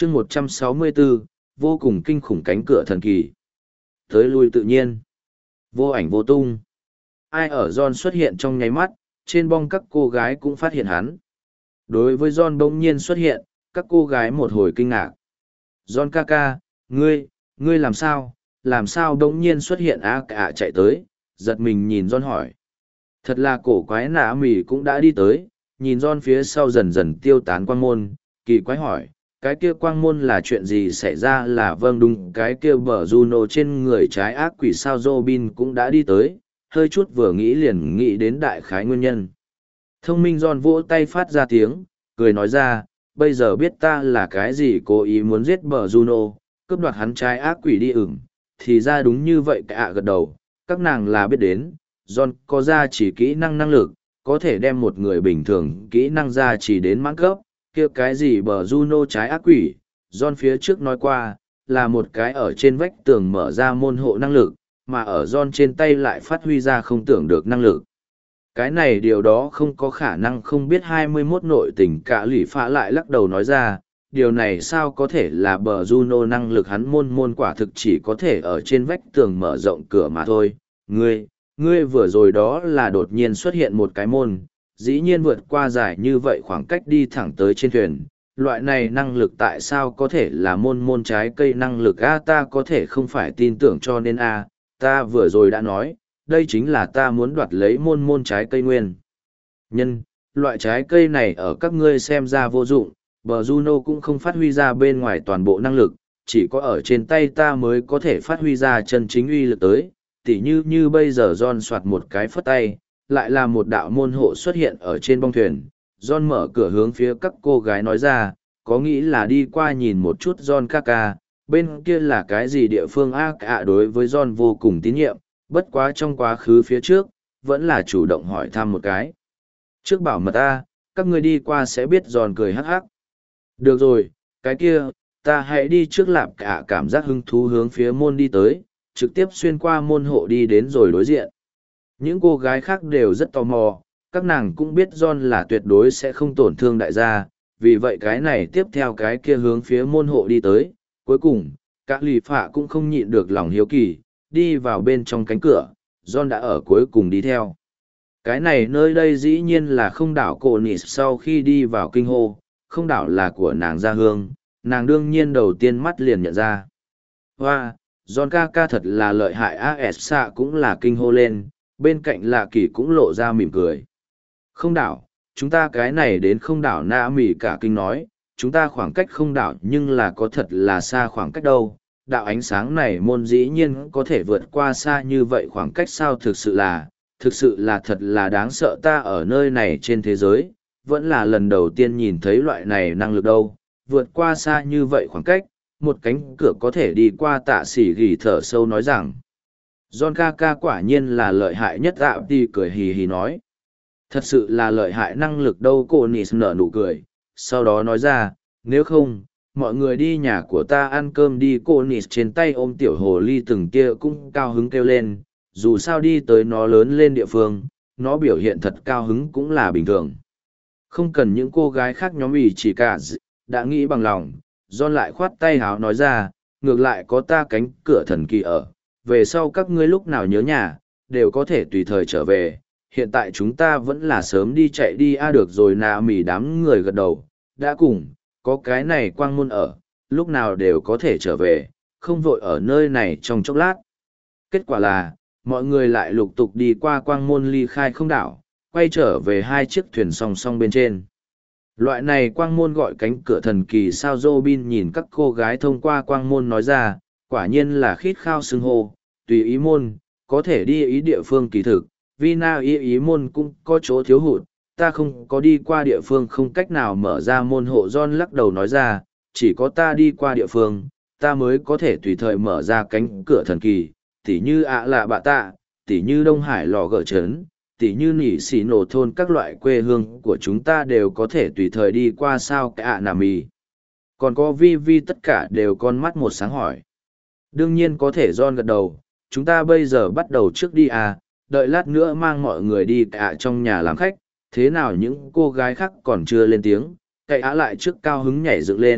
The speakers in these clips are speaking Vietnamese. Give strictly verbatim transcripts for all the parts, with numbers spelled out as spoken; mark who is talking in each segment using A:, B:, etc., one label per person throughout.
A: chương một trăm sáu mươi bốn, vô cùng kinh khủng cánh cửa thần kỳ. Tới lui tự nhiên. Vô ảnh vô tung. Ai ở John xuất hiện trong nháy mắt, trên bong các cô gái cũng phát hiện hắn. Đối với John bỗng nhiên xuất hiện, các cô gái một hồi kinh ngạc. John ca ca, ngươi, ngươi làm sao, làm sao bỗng nhiên xuất hiện á cả chạy tới, giật mình nhìn John hỏi. Thật là cổ quái nã mì cũng đã đi tới, nhìn John phía sau dần dần tiêu tán quang môn, kỳ quái hỏi, cái kia quang môn là chuyện gì xảy ra là vâng đúng cái kia bờ Juno trên người trái ác quỷ sao Robin cũng đã đi tới, hơi chút vừa nghĩ liền nghĩ đến đại khái nguyên nhân. Thông minh John vỗ tay phát ra tiếng, cười nói ra, bây giờ biết ta là cái gì cố ý muốn giết bờ Juno, cướp đoạt hắn trái ác quỷ đi ửng, thì ra đúng như vậy cả gật đầu, các nàng là biết đến, John có ra chỉ kỹ năng năng lực, có thể đem một người bình thường kỹ năng ra chỉ đến mãn cấp, kia cái gì bờ Juno trái ác quỷ, John phía trước nói qua, là một cái ở trên vách tường mở ra môn hộ năng lực, mà ở John trên tay lại phát huy ra không tưởng được năng lực. Cái này điều đó không có khả năng không biết hai mươi mốt nội tình cả lỷ phá lại lắc đầu nói ra, điều này sao có thể là bờ Juno năng lực hắn môn môn quả thực chỉ có thể ở trên vách tường mở rộng cửa mà thôi. Ngươi, ngươi vừa rồi đó là đột nhiên xuất hiện một cái môn, dĩ nhiên vượt qua dài như vậy khoảng cách đi thẳng tới trên thuyền. Loại này năng lực tại sao có thể là môn môn trái cây năng lực a ta có thể không phải tin tưởng cho nên a ta vừa rồi đã nói, đây chính là ta muốn đoạt lấy môn môn trái cây nguyên. Nhân, loại trái cây này ở các ngươi xem ra vô dụng, bờ Juno cũng không phát huy ra bên ngoài toàn bộ năng lực, chỉ có ở trên tay ta mới có thể phát huy ra chân chính uy lực tới, tỉ như như bây giờ John soạt một cái phất tay, lại là một đạo môn hộ xuất hiện ở trên bong thuyền. John mở cửa hướng phía các cô gái nói ra, có nghĩ là đi qua nhìn một chút John ca ca, bên kia là cái gì địa phương a cả đối với John vô cùng tín nhiệm, bất quá trong quá khứ phía trước, vẫn là chủ động hỏi thăm một cái. Trước bảo mật a, các ngươi đi qua sẽ biết John cười hắc hắc. Được rồi, cái kia, ta hãy đi trước lạp cả cảm giác hứng thú hướng phía môn đi tới, trực tiếp xuyên qua môn hộ đi đến rồi đối diện. Những cô gái khác đều rất tò mò, các nàng cũng biết John là tuyệt đối sẽ không tổn thương đại gia, vì vậy cái này tiếp theo cái kia hướng phía môn hộ đi tới. Cuối cùng, các lì phạ cũng không nhịn được lòng hiếu kỳ, đi vào bên trong cánh cửa, John đã ở cuối cùng đi theo. Cái này nơi đây dĩ nhiên là không đảo cổ nị sau khi đi vào kinh hô, không đảo là của nàng gia hương, nàng đương nhiên đầu tiên mắt liền nhận ra. Hoa, John ca ca thật là lợi hại a ét xạ cũng là kinh hô lên, bên cạnh lạ kỳ cũng lộ ra mỉm cười. Không đảo, chúng ta cái này đến không đảo na mỉ cả kinh nói, chúng ta khoảng cách không đảo nhưng là có thật là xa khoảng cách đâu. Đạo ánh sáng này môn dĩ nhiên có thể vượt qua xa như vậy khoảng cách sao thực sự là, thực sự là thật là đáng sợ ta ở nơi này trên thế giới, vẫn là lần đầu tiên nhìn thấy loại này năng lực đâu, vượt qua xa như vậy khoảng cách, một cánh cửa có thể đi qua tạ sỉ gỉ thở sâu nói rằng. John ca ca quả nhiên là lợi hại nhất dạo đi cười hì hì nói. Thật sự là lợi hại năng lực đâu cô Nis nở nụ cười, sau đó nói ra, nếu không, mọi người đi nhà của ta ăn cơm đi cô Nis trên tay ôm tiểu hồ ly từng kia cũng cao hứng kêu lên, dù sao đi tới nó lớn lên địa phương, nó biểu hiện thật cao hứng cũng là bình thường. Không cần những cô gái khác nhóm ủy chỉ cả đã nghĩ bằng lòng, John lại khoát tay háo nói ra, ngược lại có ta cánh cửa thần kỳ ở, về sau các ngươi lúc nào nhớ nhà, đều có thể tùy thời trở về, hiện tại chúng ta vẫn là sớm đi chạy đi a được rồi nà mỉ đám người gật đầu, đã cùng, có cái này quang môn ở, lúc nào đều có thể trở về, không vội ở nơi này trong chốc lát. Kết quả là, mọi người lại lục tục đi qua quang môn ly khai không đảo, quay trở về hai chiếc thuyền song song bên trên. Loại này quang môn gọi cánh cửa thần kỳ sao Robin nhìn các cô gái thông qua quang môn nói ra, quả nhiên là khít khao xưng hô, tùy ý môn, có thể đi ý địa phương kỳ thực, vì na ý ý môn cũng có chỗ thiếu hụt, ta không có đi qua địa phương không cách nào mở ra môn hộ John lắc đầu nói ra, chỉ có ta đi qua địa phương, ta mới có thể tùy thời mở ra cánh cửa thần kỳ, tỉ như ạ lạ bạ tạ, tỉ như Đông Hải lò gỡ trấn, tỉ như nỉ xỉ nổ thôn các loại quê hương của chúng ta đều có thể tùy thời đi qua sao cái ạ nà mì. Còn có vi vi tất cả đều con mắt một sáng hỏi. Đương nhiên có thể John gật đầu, chúng ta bây giờ bắt đầu trước đi à, đợi lát nữa mang mọi người đi cả trong nhà làm khách, thế nào những cô gái khác còn chưa lên tiếng, cậy á lại trước cao hứng nhảy dựng lên,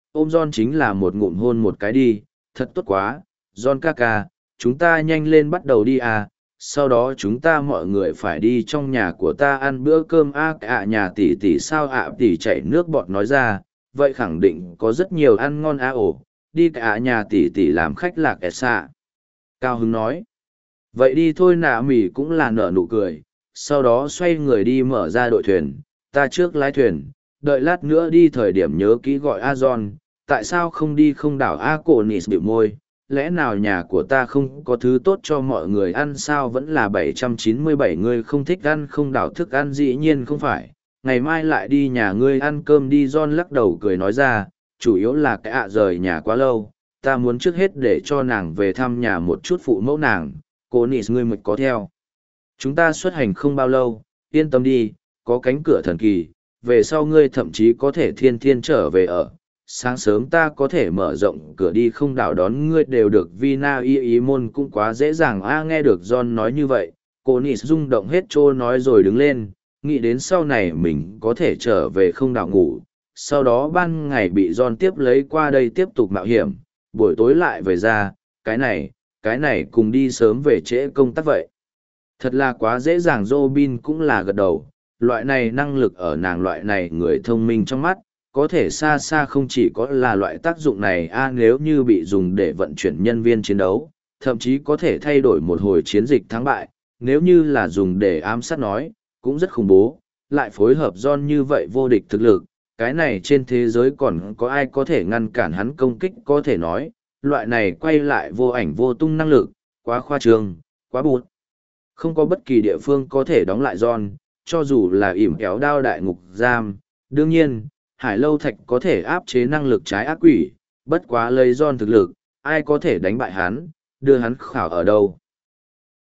A: ôm John chính là một ngụm hôn một cái đi, thật tốt quá, John ca ca, chúng ta nhanh lên bắt đầu đi à, sau đó chúng ta mọi người phải đi trong nhà của ta ăn bữa cơm a à, à, nhà tỷ tỷ sao ạ à, tỷ chảy nước bọt nói ra, vậy khẳng định có rất nhiều ăn ngon a à, ổ, đi cả à, nhà tỷ tỷ làm khách lạc ẹ xạ. Cao Hứng nói, vậy đi thôi nạ mỉ cũng là nở nụ cười, sau đó xoay người đi mở ra đội thuyền, ta trước lái thuyền, đợi lát nữa đi thời điểm nhớ kỹ gọi A John, tại sao không đi không đảo A cổ nịt bịu môi, lẽ nào nhà của ta không có thứ tốt cho mọi người ăn sao vẫn là bảy trăm chín mươi bảy người không thích ăn không đảo thức ăn dĩ nhiên không phải, ngày mai lại đi nhà ngươi ăn cơm đi John lắc đầu cười nói ra, chủ yếu là cái ạ rời nhà quá lâu, ta muốn trước hết để cho nàng về thăm nhà một chút phụ mẫu nàng, cô nịt ngươi mực có theo. Chúng ta xuất hành không bao lâu, yên tâm đi, có cánh cửa thần kỳ, về sau ngươi thậm chí có thể thiên thiên trở về ở. Sáng sớm ta có thể mở rộng cửa đi không đảo đón ngươi đều được Vina y ý môn cũng quá dễ dàng a nghe được John nói như vậy, cô Nis rung động hết trô nói rồi đứng lên, nghĩ đến sau này mình có thể trở về không đảo ngủ, sau đó ban ngày bị John tiếp lấy qua đây tiếp tục mạo hiểm, buổi tối lại về ra, cái này, cái này cùng đi sớm về trễ công tác vậy. Thật là quá dễ dàng Robin cũng là gật đầu, loại này năng lực ở nàng loại này người thông minh trong mắt, có thể xa xa không chỉ có là loại tác dụng này a nếu như bị dùng để vận chuyển nhân viên chiến đấu, thậm chí có thể thay đổi một hồi chiến dịch thắng bại, nếu như là dùng để ám sát nói, cũng rất khủng bố, lại phối hợp John như vậy vô địch thực lực, cái này trên thế giới còn có ai có thể ngăn cản hắn công kích có thể nói, loại này quay lại vô ảnh vô tung năng lực, quá khoa trương, quá bụt. Không có bất kỳ địa phương có thể đóng lại John, cho dù là ỉm kéo đao đại ngục giam, đương nhiên, Hải Lâu Thạch có thể áp chế năng lực trái ác quỷ, bất quá lấy John thực lực, ai có thể đánh bại hắn, đưa hắn khảo ở đâu.